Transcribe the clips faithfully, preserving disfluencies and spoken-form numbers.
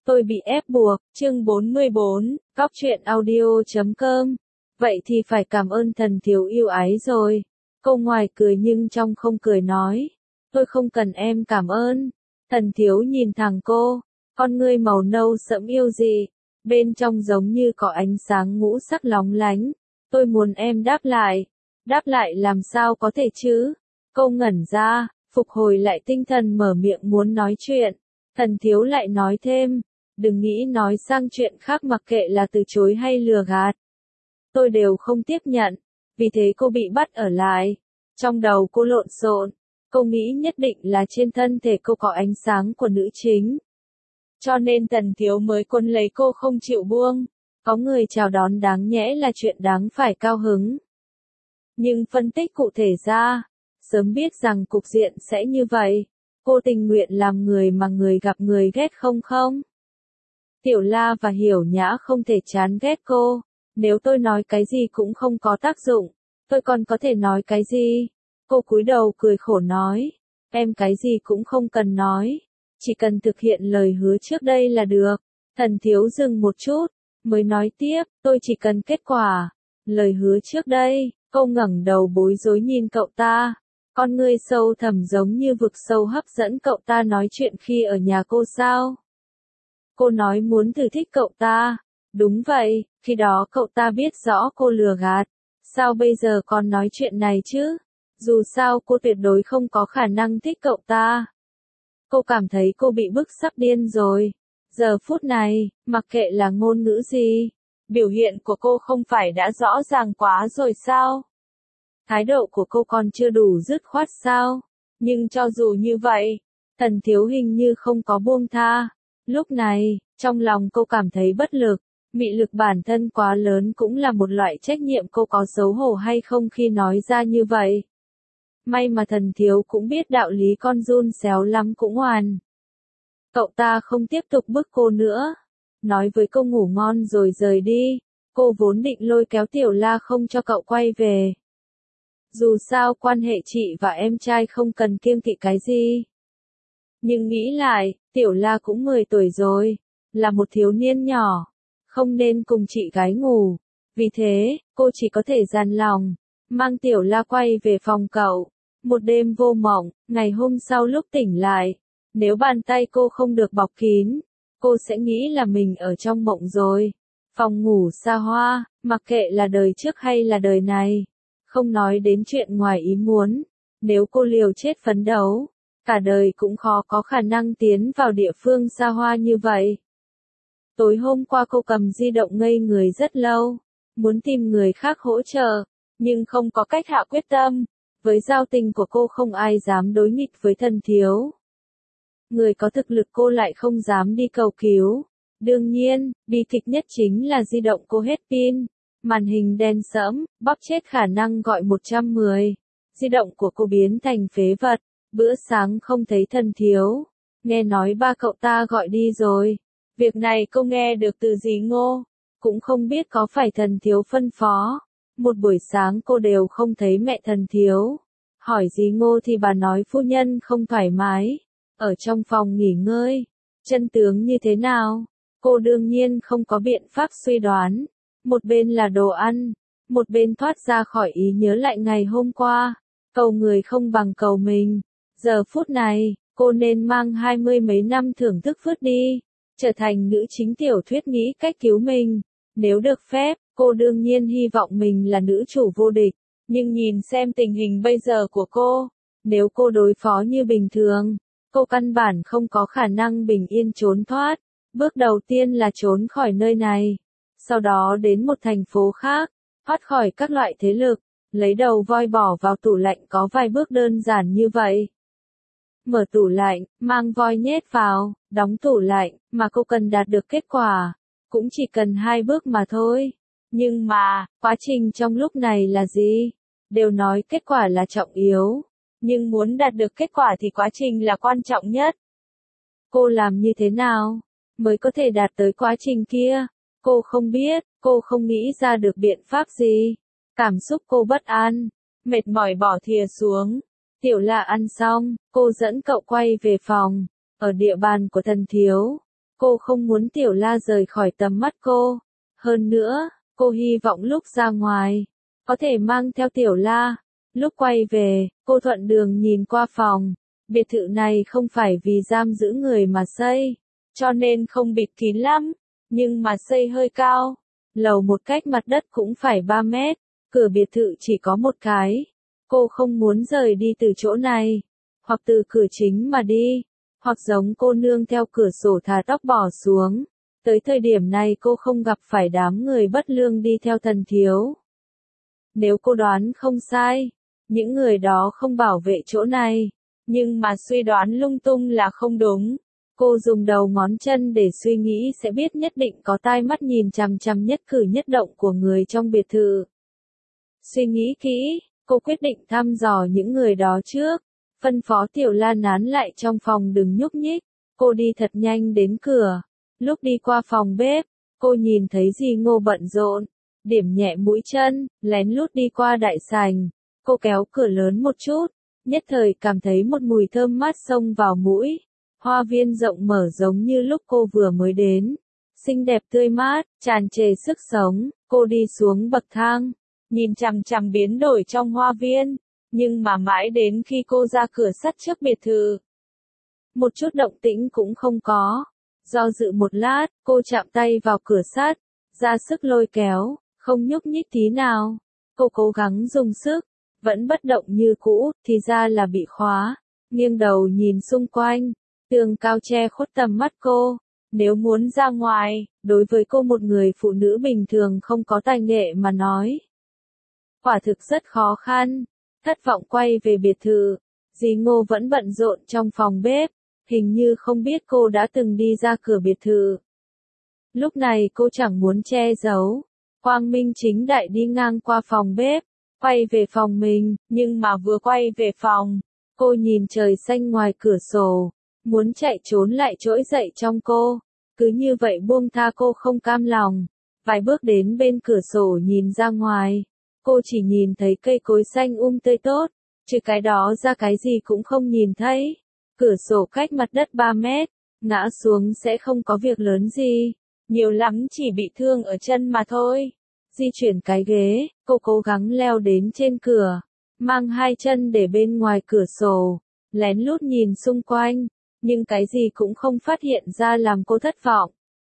Tôi bị ép buộc, chương bốn mươi bốn, góc truyện audio chấm com. Vậy thì phải cảm ơn thần thiếu yêu ái rồi. Cô ngoài cười nhưng trong không cười nói. Tôi không cần em cảm ơn. Thần thiếu nhìn thẳng cô, con ngươi màu nâu sẫm yêu dị, bên trong giống như có ánh sáng ngũ sắc lóng lánh. Tôi muốn em đáp lại. Đáp lại làm sao có thể chứ? Cô ngẩn ra, phục hồi lại tinh thần mở miệng muốn nói chuyện. Thần thiếu lại nói thêm, đừng nghĩ nói sang chuyện khác mặc kệ là từ chối hay lừa gạt. Tôi đều không tiếp nhận, vì thế cô bị bắt ở lại. Trong đầu cô lộn xộn, cô nghĩ nhất định là trên thân thể cô có ánh sáng của nữ chính. Cho nên thần thiếu mới quấn lấy cô không chịu buông. Có người chào đón đáng nhẽ là chuyện đáng phải cao hứng. Nhưng phân tích cụ thể ra, sớm biết rằng cục diện sẽ như vậy, cô tình nguyện làm người mà người gặp người ghét không không? Tiểu La và Hiểu Nhã không thể chán ghét cô, nếu tôi nói cái gì cũng không có tác dụng, tôi còn có thể nói cái gì? Cô cúi đầu cười khổ nói, em cái gì cũng không cần nói, chỉ cần thực hiện lời hứa trước đây là được. Thần thiếu dừng một chút, mới nói tiếp, tôi chỉ cần kết quả. Lời hứa trước đây, cô ngẩng đầu bối rối nhìn cậu ta. Con ngươi sâu thẳm giống như vực sâu hấp dẫn cậu ta nói chuyện khi ở nhà cô sao? Cô nói muốn thử thích cậu ta. Đúng vậy, khi đó cậu ta biết rõ cô lừa gạt. Sao bây giờ còn nói chuyện này chứ? Dù sao cô tuyệt đối không có khả năng thích cậu ta. Cô cảm thấy cô bị bức sắp điên rồi. Giờ phút này, mặc kệ là ngôn ngữ gì, biểu hiện của cô không phải đã rõ ràng quá rồi sao? Thái độ của cô còn chưa đủ dứt khoát sao? Nhưng cho dù như vậy, thần thiếu hình như không có buông tha. Lúc này, trong lòng cô cảm thấy bất lực, mị lực bản thân quá lớn cũng là một loại trách nhiệm, cô có xấu hổ hay không khi nói ra như vậy. May mà thần thiếu cũng biết đạo lý, con giun xéo lắm cũng hoàn. Cậu ta không tiếp tục bức cô nữa, nói với cô ngủ ngon rồi rời đi. Cô vốn định lôi kéo Tiểu La không cho cậu quay về. Dù sao quan hệ chị và em trai không cần kiêng kỵ cái gì. Nhưng nghĩ lại, Tiểu La cũng mười tuổi rồi, là một thiếu niên nhỏ, không nên cùng chị gái ngủ. Vì thế, cô chỉ có thể dằn lòng, mang Tiểu La quay về phòng cậu. Một đêm vô mộng, ngày hôm sau lúc tỉnh lại, nếu bàn tay cô không được bọc kín, cô sẽ nghĩ là mình ở trong mộng rồi. Phòng ngủ xa hoa, mặc kệ là đời trước hay là đời này. Không nói đến chuyện ngoài ý muốn, nếu cô liều chết phấn đấu, cả đời cũng khó có khả năng tiến vào địa phương xa hoa như vậy. Tối hôm qua cô cầm di động ngây người rất lâu, muốn tìm người khác hỗ trợ, nhưng không có cách hạ quyết tâm. Với giao tình của cô không ai dám đối nghịch với thần thiếu. Người có thực lực cô lại không dám đi cầu cứu. Đương nhiên, bi kịch nhất chính là di động cô hết pin. Màn hình đen sẫm, bóp chết khả năng gọi một trăm mười. Di động của cô biến thành phế vật. Bữa sáng không thấy thần thiếu. Nghe nói ba cậu ta gọi đi rồi. Việc này cô nghe được từ dì Ngô. Cũng không biết có phải thần thiếu phân phó. Một buổi sáng cô đều không thấy mẹ thần thiếu. Hỏi dì Ngô thì bà nói phu nhân không thoải mái. Ở trong phòng nghỉ ngơi. Chân tướng như thế nào? Cô đương nhiên không có biện pháp suy đoán. Một bên là đồ ăn, một bên thoát ra khỏi ý nhớ lại ngày hôm qua. Cầu người không bằng cầu mình. Giờ phút này, cô nên mang hai mươi mấy năm thưởng thức vứt đi. Trở thành nữ chính tiểu thuyết nghĩ cách cứu mình. Nếu được phép, cô đương nhiên hy vọng mình là nữ chủ vô địch. Nhưng nhìn xem tình hình bây giờ của cô, nếu cô đối phó như bình thường, cô căn bản không có khả năng bình yên trốn thoát. Bước đầu tiên là trốn khỏi nơi này. Sau đó đến một thành phố khác, thoát khỏi các loại thế lực, lấy đầu voi bỏ vào tủ lạnh, có vài bước đơn giản như vậy. Mở tủ lạnh, mang voi nhét vào, đóng tủ lạnh, mà cô cần đạt được kết quả, cũng chỉ cần hai bước mà thôi. Nhưng mà, quá trình trong lúc này là gì? Đều nói kết quả là trọng yếu, nhưng muốn đạt được kết quả thì quá trình là quan trọng nhất. Cô làm như thế nào mới có thể đạt tới quá trình kia? Cô không biết, cô không nghĩ ra được biện pháp gì. Cảm xúc cô bất an, mệt mỏi bỏ thìa xuống. Tiểu La ăn xong, cô dẫn cậu quay về phòng. Ở địa bàn của thần thiếu, Cô không muốn Tiểu La rời khỏi tầm mắt cô. Hơn nữa, cô hy vọng lúc ra ngoài, có thể mang theo Tiểu La. Lúc quay về, cô thuận đường nhìn qua phòng. Biệt thự này không phải vì giam giữ người mà xây, cho nên không bịt kín lắm, nhưng mà xây hơi cao. Lầu một cách mặt đất cũng phải ba mét, cửa biệt thự chỉ có một cái. Cô không muốn rời đi từ chỗ này, hoặc từ cửa chính mà đi, hoặc giống cô nương theo cửa sổ thả tóc bỏ xuống. Tới thời điểm này cô không gặp phải đám người bất lương đi theo Tần Thiếu. Nếu cô đoán không sai, những người đó không bảo vệ chỗ này, nhưng mà suy đoán lung tung là không đúng. Cô dùng đầu ngón chân để suy nghĩ sẽ biết nhất định có tai mắt nhìn chằm chằm nhất cử nhất động của người trong biệt thự. Suy nghĩ kỹ, cô quyết định thăm dò những người đó trước. Phân phó Tiểu La nán lại trong phòng đừng nhúc nhích. Cô đi thật nhanh đến cửa. Lúc đi qua phòng bếp, cô nhìn thấy dì Ngô bận rộn, điểm nhẹ mũi chân, lén lút đi qua đại sảnh. Cô kéo cửa lớn một chút, nhất thời cảm thấy một mùi thơm mát xông vào mũi. Hoa viên rộng mở giống như lúc cô vừa mới đến. Xinh đẹp tươi mát, tràn trề sức sống. Cô đi xuống bậc thang, nhìn chằm chằm biến đổi trong hoa viên. Nhưng mà mãi đến khi cô ra cửa sắt trước biệt thự, một chút động tĩnh cũng không có. Do dự một lát, cô chạm tay vào cửa sắt, ra sức lôi kéo, không nhúc nhích tí nào. Cô cố gắng dùng sức, vẫn bất động như cũ, thì ra là bị khóa. Nghiêng đầu nhìn xung quanh, tường cao che khuất tầm mắt cô. Nếu muốn ra ngoài, đối với cô một người phụ nữ bình thường không có tài nghệ mà nói, quả thực rất khó khăn. Thất vọng quay về biệt thự, dì Ngô vẫn bận rộn trong phòng bếp, hình như không biết cô đã từng đi ra cửa biệt thự. Lúc này cô chẳng muốn che giấu, quang minh chính đại đi ngang qua phòng bếp, quay về phòng mình, nhưng mà vừa quay về phòng, cô nhìn trời xanh ngoài cửa sổ, muốn chạy trốn lại trỗi dậy trong cô, cứ như vậy buông tha cô không cam lòng. Vài bước đến bên cửa sổ nhìn ra ngoài, cô chỉ nhìn thấy cây cối xanh um tươi tốt, trừ cái đó ra cái gì cũng không nhìn thấy. Cửa sổ cách mặt đất ba mét, ngã xuống sẽ không có việc lớn gì, nhiều lắm chỉ bị thương ở chân mà thôi. Di chuyển cái ghế, cô cố gắng leo đến trên cửa, mang hai chân để bên ngoài cửa sổ, lén lút nhìn xung quanh, nhưng cái gì cũng không phát hiện ra làm cô thất vọng.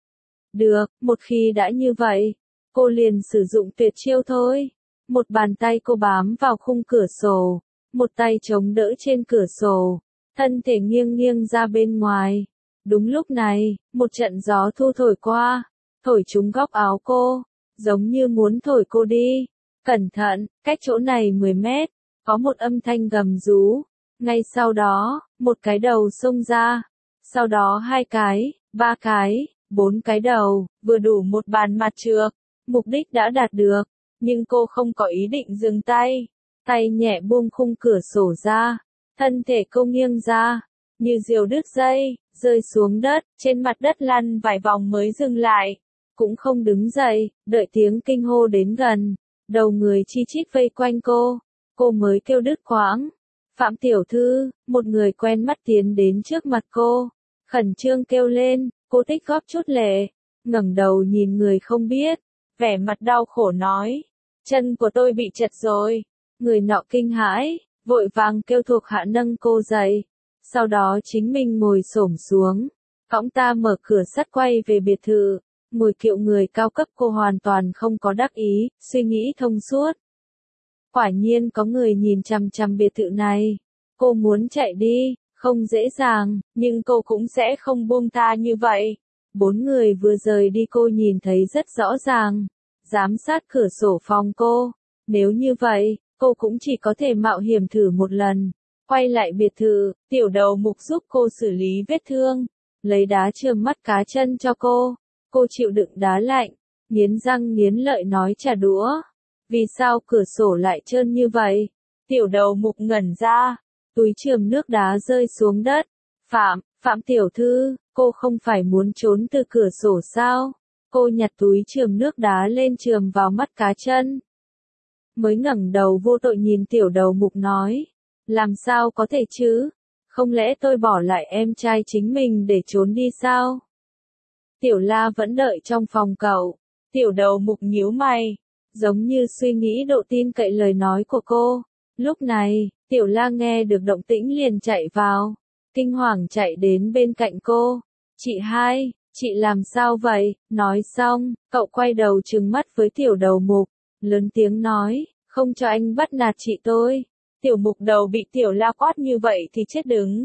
Được, một khi đã như vậy, cô liền sử dụng tuyệt chiêu thôi. Một bàn tay cô bám vào khung cửa sổ, một tay chống đỡ trên cửa sổ, thân thể nghiêng nghiêng ra bên ngoài. Đúng lúc này, một trận gió thu thổi qua, thổi trúng góc áo cô, giống như muốn thổi cô đi. Cẩn thận, cách chỗ này mười mét, có một âm thanh gầm rú. Ngay sau đó, một cái đầu xông ra, sau đó hai cái, ba cái, bốn cái đầu, vừa đủ một bàn mặt trược. Mục đích đã đạt được, nhưng cô không có ý định dừng tay. Tay nhẹ buông khung cửa sổ ra, thân thể cô nghiêng ra, như diều đứt dây, rơi xuống đất, trên mặt đất lăn vài vòng mới dừng lại. Cũng không đứng dậy, đợi tiếng kinh hô đến gần, đầu người chi chít vây quanh cô, cô mới kêu đứt quãng. Phạm tiểu thư, một người quen mắt tiến đến trước mặt cô, khẩn trương kêu lên, cô tích góp chút lệ, ngẩng đầu nhìn người không biết, vẻ mặt đau khổ nói, chân của tôi bị chật rồi. Người nọ kinh hãi, vội vàng kêu thuộc hạ nâng cô dậy, sau đó chính mình ngồi xổm xuống, cõng ta mở cửa sắt quay về biệt thự. Ngồi kiệu người cao cấp cô hoàn toàn không có đắc ý, suy nghĩ thông suốt. Quả nhiên có người nhìn chằm chằm biệt thự này. Cô muốn chạy đi, không dễ dàng, nhưng cô cũng sẽ không buông tha như vậy. Bốn người vừa rời đi cô nhìn thấy rất rõ ràng, giám sát cửa sổ phòng cô. Nếu như vậy, cô cũng chỉ có thể mạo hiểm thử một lần. Quay lại biệt thự, tiểu đầu mục giúp cô xử lý vết thương, lấy đá chườm mắt cá chân cho cô. Cô chịu đựng đá lạnh, nghiến răng nghiến lợi nói trả đũa. Vì sao cửa sổ lại trơn như vậy? Tiểu đầu mục ngẩn ra, túi chườm nước đá rơi xuống đất. Phạm, Phạm tiểu thư, cô không phải muốn trốn từ cửa sổ sao? Cô nhặt túi chườm nước đá lên chườm vào mắt cá chân. Mới ngẩng đầu vô tội nhìn tiểu đầu mục nói. Làm sao có thể chứ? Không lẽ tôi bỏ lại em trai chính mình để trốn đi sao? Tiểu La vẫn đợi trong phòng cậu. Tiểu Đầu Mục nhíu mày, giống như suy nghĩ độ tin cậy lời nói của cô. Lúc này, Tiểu La nghe được động tĩnh liền chạy vào, kinh hoàng chạy đến bên cạnh cô. Chị hai, chị làm sao vậy? Nói xong, cậu quay đầu trừng mắt với Tiểu Đầu Mục, lớn tiếng nói, không cho anh bắt nạt chị tôi. Tiểu Mục Đầu bị Tiểu La quát như vậy thì chết đứng.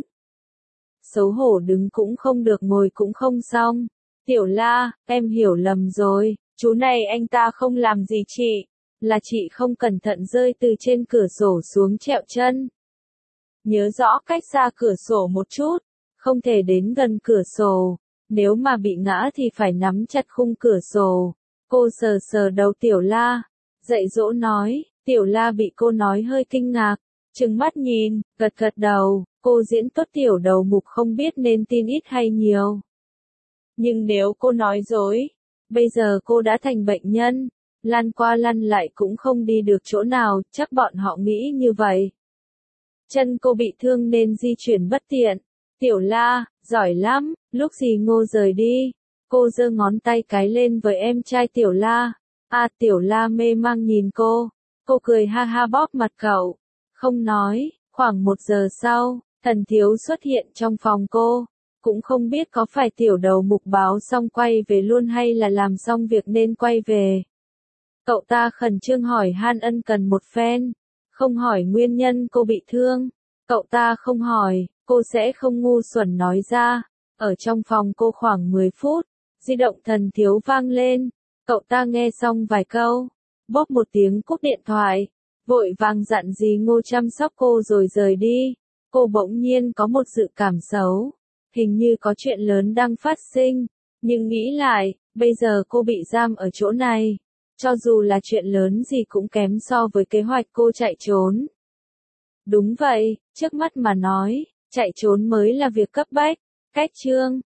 Xấu hổ đứng cũng không được, ngồi cũng không xong. Tiểu La, em hiểu lầm rồi, chú này anh ta không làm gì chị, là chị không cẩn thận rơi từ trên cửa sổ xuống trẹo chân. Nhớ rõ cách xa cửa sổ một chút, không thể đến gần cửa sổ, nếu mà bị ngã thì phải nắm chặt khung cửa sổ. Cô sờ sờ đầu Tiểu La, dạy dỗ nói. Tiểu La bị cô nói hơi kinh ngạc, trừng mắt nhìn, gật gật đầu. Cô diễn tốt Tiểu Đầu Mục không biết nên tin ít hay nhiều. Nhưng nếu cô nói dối, bây giờ cô đã thành bệnh nhân, lăn qua lăn lại cũng không đi được chỗ nào, chắc bọn họ nghĩ như vậy. Chân cô bị thương nên di chuyển bất tiện. Tiểu La, giỏi lắm, lúc gì Ngô rời đi. Cô giơ ngón tay cái lên với em trai Tiểu La. À, Tiểu La mê mang nhìn cô. Cô cười ha ha bóp mặt cậu. Không nói, khoảng một giờ sau, Thần Thiếu xuất hiện trong phòng cô. Cũng không biết có phải Tiểu Đầu Mục báo xong quay về luôn hay là làm xong việc nên quay về. Cậu ta khẩn trương hỏi han ân cần một phen. Không hỏi nguyên nhân cô bị thương. Cậu ta không hỏi, cô sẽ không ngu xuẩn nói ra. Ở trong phòng cô khoảng mười phút, di động Thần Thiếu vang lên. Cậu ta nghe xong vài câu, bóp một tiếng cúp điện thoại, vội vàng dặn dì Ngô chăm sóc cô rồi rời đi. Cô bỗng nhiên có một dự cảm xấu, hình như có chuyện lớn đang phát sinh, nhưng nghĩ lại, bây giờ cô bị giam ở chỗ này, cho dù là chuyện lớn gì cũng kém so với kế hoạch cô chạy trốn. Đúng vậy, trước mắt mà nói, chạy trốn mới là việc cấp bách. Cách chương